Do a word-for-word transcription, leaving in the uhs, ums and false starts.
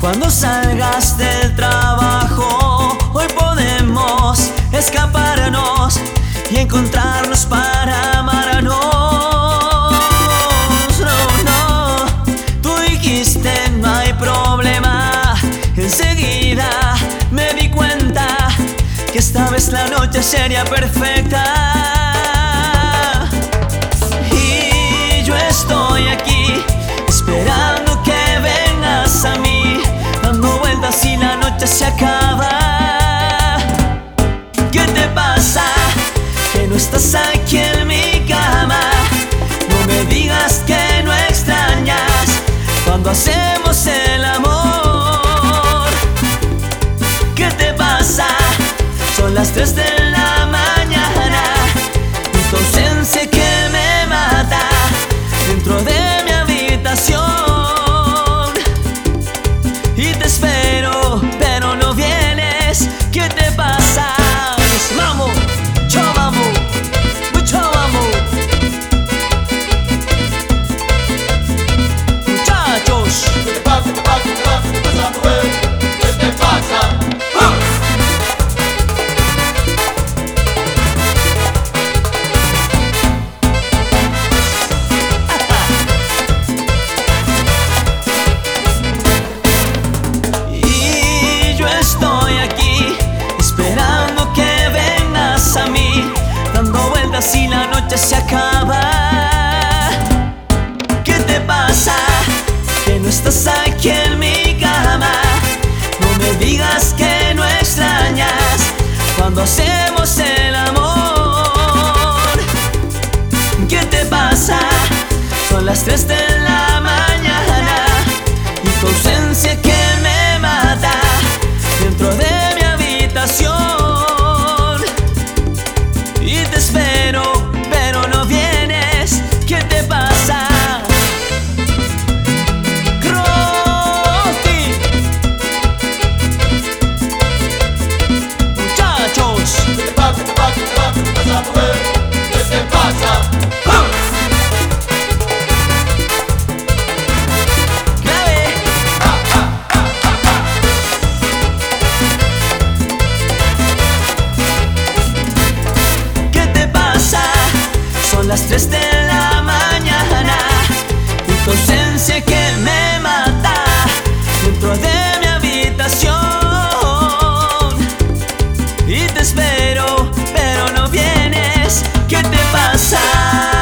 Cuando salgas del trabajo, hoy podemos escaparnos y encontrarnos para amarnos. No, no, tú dijiste no hay problema. Enseguida me di cuenta que esta vez la noche sería perfecta. Y yo estoy aquí esperando que vengas a mí, dando vueltas y la noche se acaba. ¿Qué te pasa? Que no estás aquí en mi cama. No me digas que no extrañas cuando hacemos el amor. ¿Qué te pasa? Son las tres de la mañana y tu ausencia que me mata dentro de mi habitación. Y te espero, pero no vienes. ¿Qué te pasa? Pues vamos, yo vamos, mucho vamos. Muchachos, ¿Qué te pasa? ¿Qué te pasa? ¿Qué te pasa? ¿Qué te pasa, mujer? ¿Qué te pasa? ¡Ah! y yo estoy aquí esperando que vengas a mí, dando vueltas y la noche se acaba. ¿Qué te pasa? Que no estás aquí en mi cama. No me digas que no extrañas cuando hacemos el amor. ¿Qué te pasa? Son las tres de la mañana y tu ausencia que me mata dentro de mi habitación. Y te espero, pero no vienes. ¿Qué te pasa? Croti. Muchachos, ¿Qué te pasa? ¿Qué te pasa? ¿Qué te pasa? ¿Qué te pasa, mujer? ¿Qué te pasa? ¡Ah! clave. ¿Qué te pasa? Son las tres de la mañana y tu ausencia que me mata dentro de mi habitación. Y te espero, pero no vienes. ¿Qué te pasa?